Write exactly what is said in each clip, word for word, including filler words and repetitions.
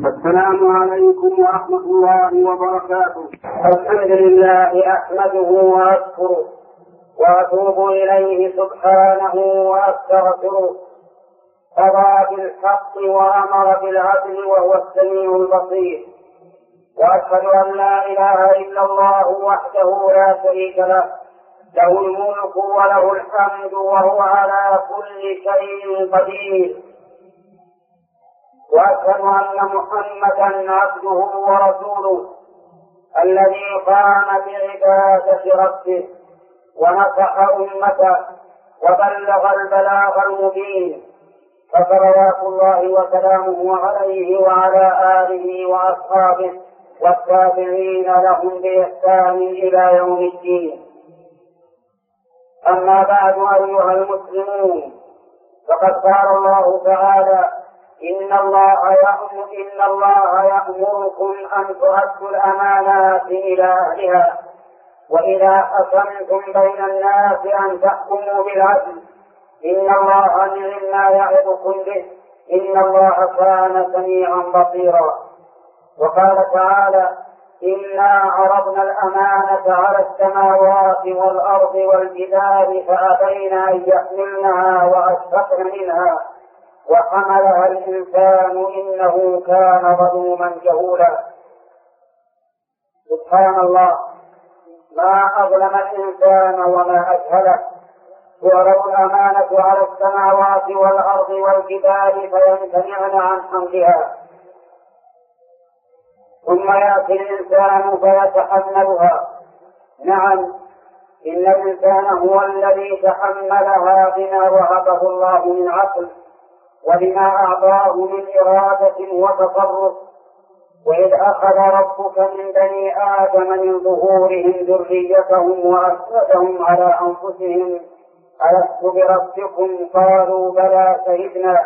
السلام عليكم ورحمة الله وبركاته. الحمد لله أحمده وأشكره وأتوب إليه سبحانه وأستغفره. قضى بالحق وأمر بالعدل وهو السميع البصير، وأشهد أن لا إله إلا الله وحده لا شريك له، له الملك وله الحمد وهو على كل شيء قدير. وأشهد أن محمدا عبده ورسوله الذي قام بعبادة ربه ونصح أمته وبلغ البلاغ المبين، فصلوات الله وسلامه عليه وعلى آله وأصحابه والتابعين لهم بإحسان إلى يوم الدين. أما بعد أيها المسلمون، فقد قال الله تعالى: إن الله يأمر إن الله يأمركم أن تؤدوا الأمانات إلى أهلها، وإذا حكمتم بين الناس أن تحكموا بالعدل، إن الله نعم ما يعظكم به، إن الله كان سميعا بصيرا. وقال تعالى: إنا عرضنا الأمانة على السماوات والأرض والجبال فأبين أن يحملنها وأشفقن منها وحملها الإنسان إنه كان ظلوما جهولا. سبحان الله، ما أظلم الإنسان وما أجهله. تعرض الأمانة على السماوات والأرض والجبال فيمتنعن عن حملها، ثم يأتي الإنسان فيتحملها. نعم، إن الإنسان هو الذي تحملها بما وهبه الله من عقل وبما أعطاه من إرادة وتصرف. وإذ أخذ ربك من بني آدم من ظهورهم ذريتهم وأشهدهم على أنفسهم ألست بربكم قالوا بلى شهدنا.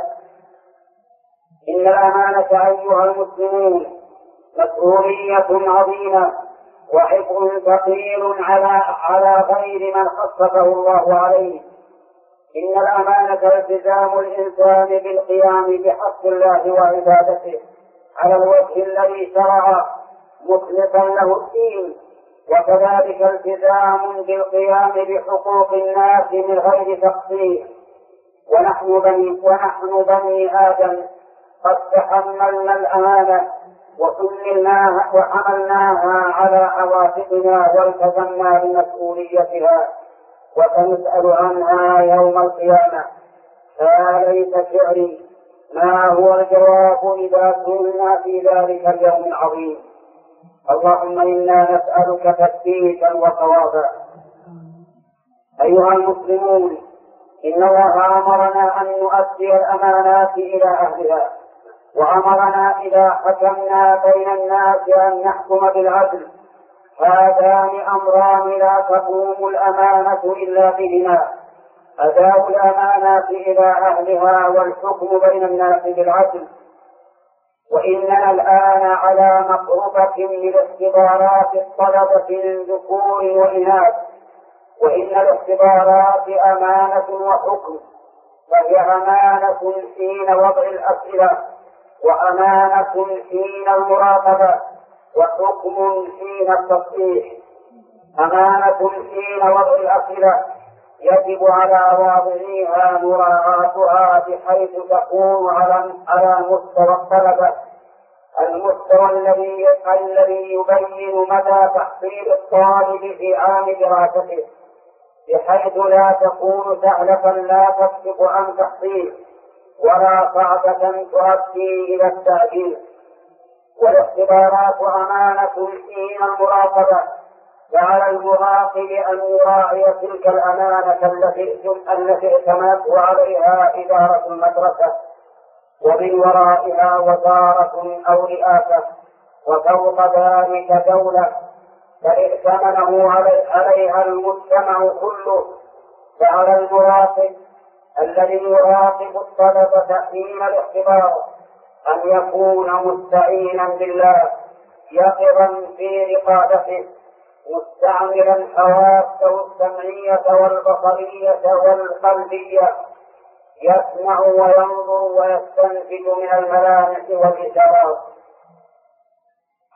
إن الأمانة أيها المسلمون مسؤولية عظيمة وحفظ ثقيل على على غير من خصصه الله عليه. إن الأمانة التزام الإنسان بالقيام بحق الله وعبادته على الوجه الذي شرع مخلصا له الدين، وكذلك التزام بالقيام بحقوق الناس من غير تقصير. ونحن بني, ونحن بني آدم قد تحملنا الأمانة وحملناها وحملناها على عواطفنا والتزمنا بمسؤوليتها، وسنسأل عنها يوم القيامة. فيا ليت شعري ما هو الجواب إذا سئلنا في ذلك اليوم العظيم. اللهم إنا نسألك تثبيتا وصوابا. أيها المسلمون، إن الله أمرنا أن نؤدي الأمانات إلى أهلها، وأمرنا إذا حكمنا بين الناس أن نحكم بالعدل. هذان أمران لا تقوم الأمانة إلا بهما: أداء الأمانات إلى أهلها والحكم بين الناس بالعدل. وإننا الآن على مقربة من اختبارات الطلبة من ذكور وإناث، وإن الاختبارات أمانة وحكم، فهي أمانة حين وضع الأسئلة، وأمانة حين المراقبة، وحكم حين التصحيح. أمانة حين وضع الأسئلة يجب على واضعيها مراعاتها بحيث تكون على على مستوى الطلبة، المستوى الذي الذي يبين مدى تحصيل الطالب في عام دراسته، بحيث لا تكون سهلة لا تسبق عن تحصيل ولا صعبة تؤدي إلى التأجيل. والاختبارات أمانة حين المراقبة، وعلى المراقب أن يراعي تلك الأمانة التي اعتمدت عليها إدارة المدرسة، ومن ورائها وزارة أو رئاسة، وفوق ذلك دولة، بل ائتمنه عليها المجتمع كله. فعلى المراقب الذي يراقب الطلبة حين الاختبار أن يكون مستعينا بالله، يقظا في رقابته، مستعملا حواسه السمعية والبصرية والقلبية، يسمع وينظر ويستنتج من الملامح والإشارات،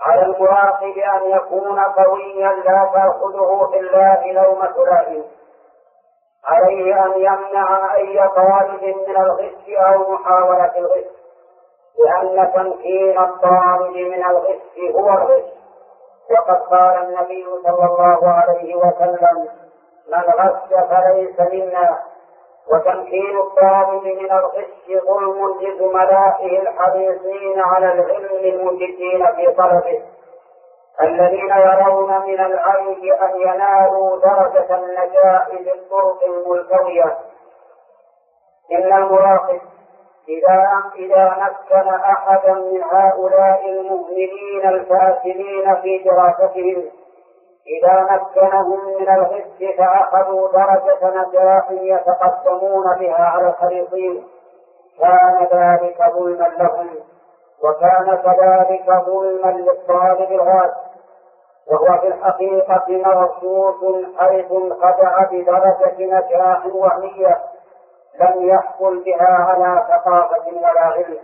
على المراقب أن يكون قويا لا تأخذه في الله لومة لائم. عليه أن يمنع أي طالب من الغش أو محاولة الغش، لأن تمكين الطالب من الغش هو الغش. وقد قال النبي صلى الله عليه وسلم: من غش فليس منا. وتمكين الطالب من الغش ظلم لزملائه الحريصين على العلم المجدين في طلبه، الذين يرون من العيب أن ينالوا درجة النجاح بالطرق الملتوية. إن المراقب إذا إذا مكن أحدا من هؤلاء المهملين الفاسدين في دراستهم، إذا مكنهم من الغش فأخذوا درجة نجاح يتقدمون بها على الحريصين، كان ذلك ظلما لهم، وكان كذلك ظلما للطالب الغاد، وهو في الحقيقة مرصوص حيث انخدع بدرجة نجاح وهمية لم يحصل بها على ثقافة ولا علم.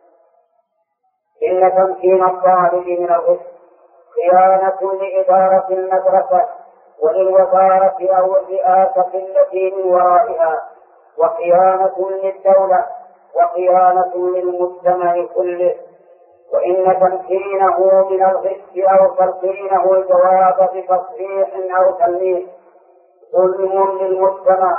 إن تمكين الطالب من الغش خيانة لإدارة المدرسة وللوزارة أو الرئاسة التي من ورائها، وخيانة للدولة، وخيانة للمجتمع كله. وإن تمكينه من الغش أو تلقينه الجواب بتصحيح أو تلميح ظلم للمجتمع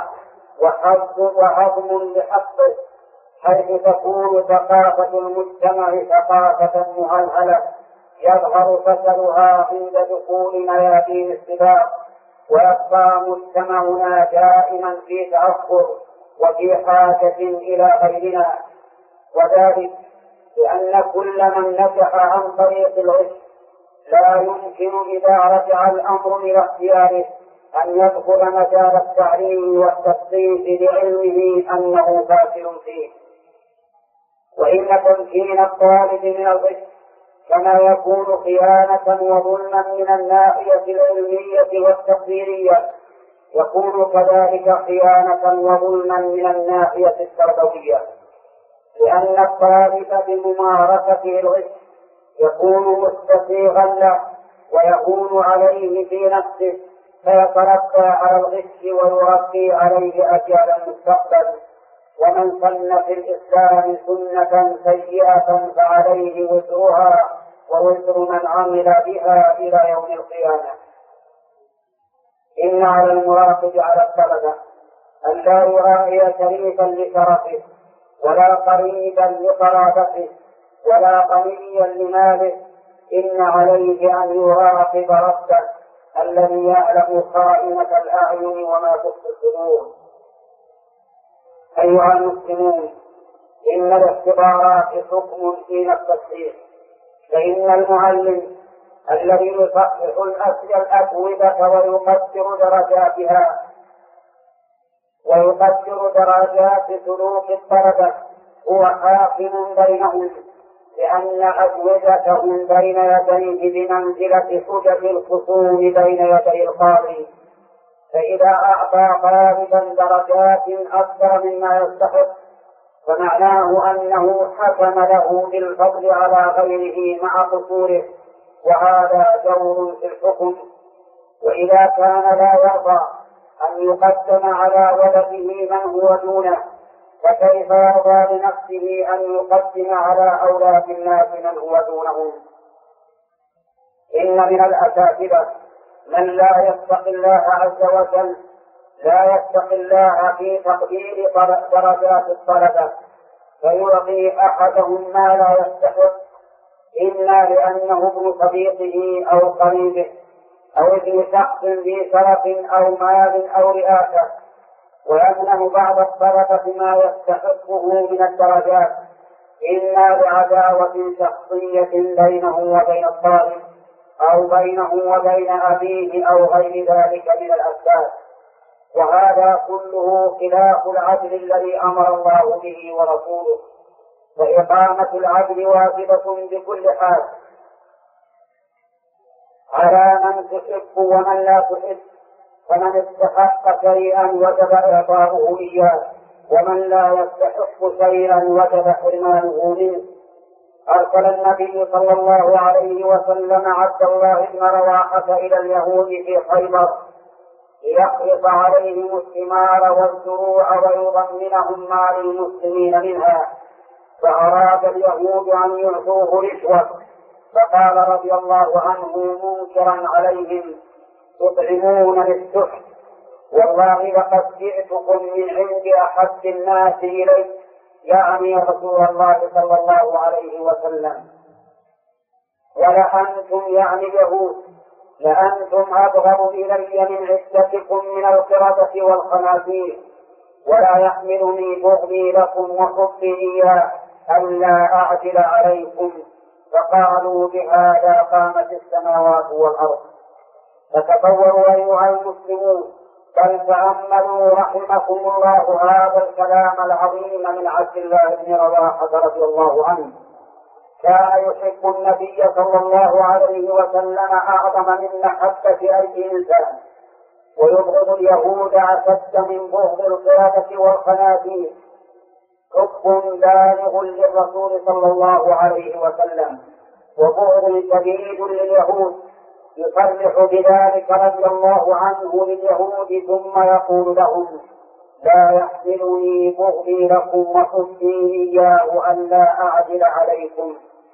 وهضم لحقه، حيث تكون ثقافة المجتمع ثقافة مهلهلة يظهر فشلها عند دخول ميادين السباق، ويبقى مجتمعنا دائما في تأخر وفي حاجة إلى غيرنا. وذلك لأن كل من نجح عن طريق الغش لا يمكن إذا رجع الأمر إلى اختياره أن يدخل مجال التعليم والتثقيف لعلمه أنه فاشل فيه. وإن تمكين الطالب من الغش كما يكون خيانة وظلما من الناحية العلمية والتقديرية، يكون كذلك خيانة وظلما من الناحية التربوية، لأن الطالب بممارسته الغش يكون مستسيغا له ويكون عليه في نفسه، فيتربى على الغش ويربي عليه أجيال المستقبل. ومن سن في الإسلام سنة سيئة فعليه وزرها ووزر من عمل بها إلى يوم القيامة. إن على المراقب على الطلبة أن لا يراعي شريفا لشرفه، ولا قريبا لقرابته، ولا غنيا لماله. إن عليه أن يراقب ربه الذي يعلم خائنة الأعين وما تخفي الصدور. أيها المسلمون، إن الاختبارات حكم حين التصحيح، فإن المعلم الذي يصحح الأجوبة ويقدر درجاتها ويقدر درجات سلوك الطلبة هو حاكم بينهم، لأن أجوبتهم بين يديه بمنزلة حجج الخصوم بين يدي القاضي. فإذا أعطى طالبا درجات أكثر مما يستحق فمعناه أنه حكم له بالفضل على غيره مع قصوره، وهذا جور في الحكم. وإذا كان لا يرضى أن يقدم على ولده من هو دونه، فكيف يرضى لنفسه أن يقدم على أولاد الناس من هو دونهم؟ إن من الأساتذة من لا يتقي الله عز وجل، لا يتقي الله في تقدير درجات الطلبة، فيعطي أحدهم ما لا يستحق، إما لأنه ابن صديقه أو قريبه أو ابن شخص ذي شرف أو مال أو رئاسة، ويمنع بعض الطلبة ما يستحقه من الدرجات، إما لعداوة شخصية بينه وبين الطالب أو بينه وبين أبيه أو غير ذلك من الأسباب. وهذا كله خلاف العدل الذي أمر الله به ورسوله، وإقامة العدل واجبة بكل حال على من تحب ومن لا تحب، فمن استحق شيئا وجب إعطاؤه إياه، ومن لا يستحق شيئا وجب حرمانه منه. أرسل النبي صلى الله عليه وسلم عبد الله بن رواحة إلى اليهود في خيبر ليخلص عليهم الثمار والزروع ويضمنهم ما للمسلمين منها، فأراد اليهود أن يعطوه رشوة، فقال رضي الله عنه منكرا عليهم: تطعمون للسحت، والله لقد جئتكم من عند أحب الناس إلي، يعني رسول الله صلى الله عليه وسلم، ولأنتم يعني اليهود لأنتم أبغض إلي من عدتكم من القردة والخنازير، ولا يحملني بغضي لكم وحبي إياه ألا أعجل عليكم. فقالوا: بهذا قامت السماوات والأرض. فتطوروا أيها المسلمون، بل تأملوا رحمكم الله هذا الكلام العظيم من عبد الله بن رواحة رضي الله عنه. كان يحب النبي صلى الله عليه وسلم أعظم من محبة أي إنسان، ويبغض اليهود أشد من بغض القردة والخنازير. حب بالغ للرسول صلى الله عليه وسلم وبغض شديد لليهود. يصرح بذلك رضي الله عنه لليهود ثم يقول لهم: لا يحملني بغضي لكم وحبي إياه أن لا أعدل عليكم.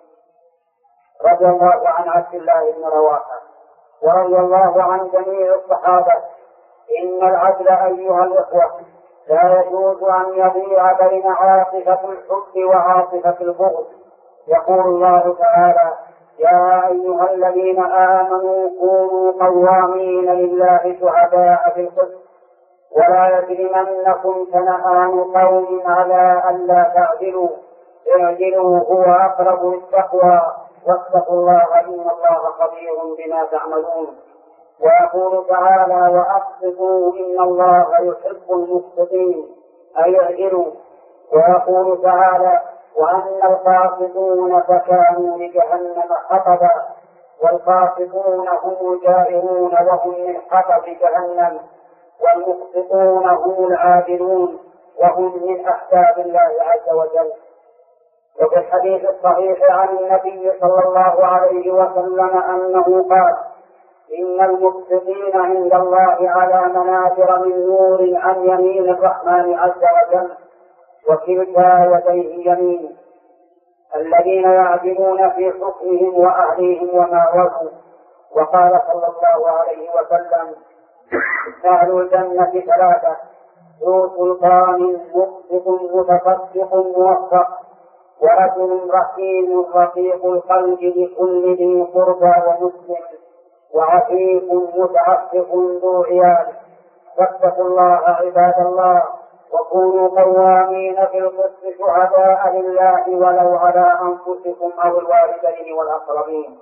رضي الله عن عبد الله بن رواحة ورضي الله عن جميع الصحابة. إن العدل أيها الإخوة لا يجوز أن يضيع بين عاطفة الحب وعاطفة البغض. يقول الله تعالى: يا أيها الذين آمنوا كونوا قوامين لله شهداء بالقسط ولا يجرمنكم شنآن قوم على ألا تعدلوا اعدلوا هو أقرب للتقوى واتقوا الله إن الله خبير بما تعملون. ويقول تعالى: وأقسطوا إن الله يحب المقسطين أي اعدلوا. ويقول تعالى: وأن القاسطون فكانوا لجهنم حطبا. والقاسطون هم الجائرون وهم من حطب جهنم، والمقسطون هم العادلون وهم من أحباب الله عز وجل. وفي الحديث الصحيح عن النبي صلى الله عليه وسلم أنه قال: إن المقسطين عند الله على منابر من نور عن يمين الرحمن عز وجل، وكلتا يديه يمين، الذين يعدلون في حكمهم وأهليهم وما ولوا. وقال صلى الله عليه وسلم: أهل الجنة ثلاثة: ذو سلطان مقسط متصدق موفق، ورجل رحيم رقيق القلب لكل ذي قربى ومسلم، وعفيف متعفف ذو عيال. فاتقوا الله عباد الله، وكونوا قوامين بالقسط شهداء لله ولو على أنفسكم أو الوالدين والأقربين.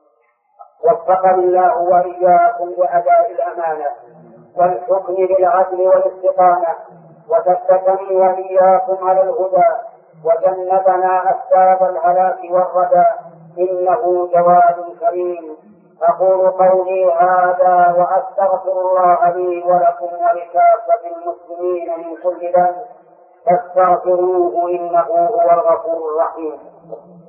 وفقني الله وإياكم لأداء الأمانة والحكم بالعدل والاستقامة، وثبتني وإياكم على الهدى، وجنبنا أسباب الهلاك والردى، إنه جواد كريم. أقول قولي هذا وأستغفر الله لي ولكم ولكافة المسلمين من كل ذنب، فاستغفروه إنه هو الغفور الرحيم.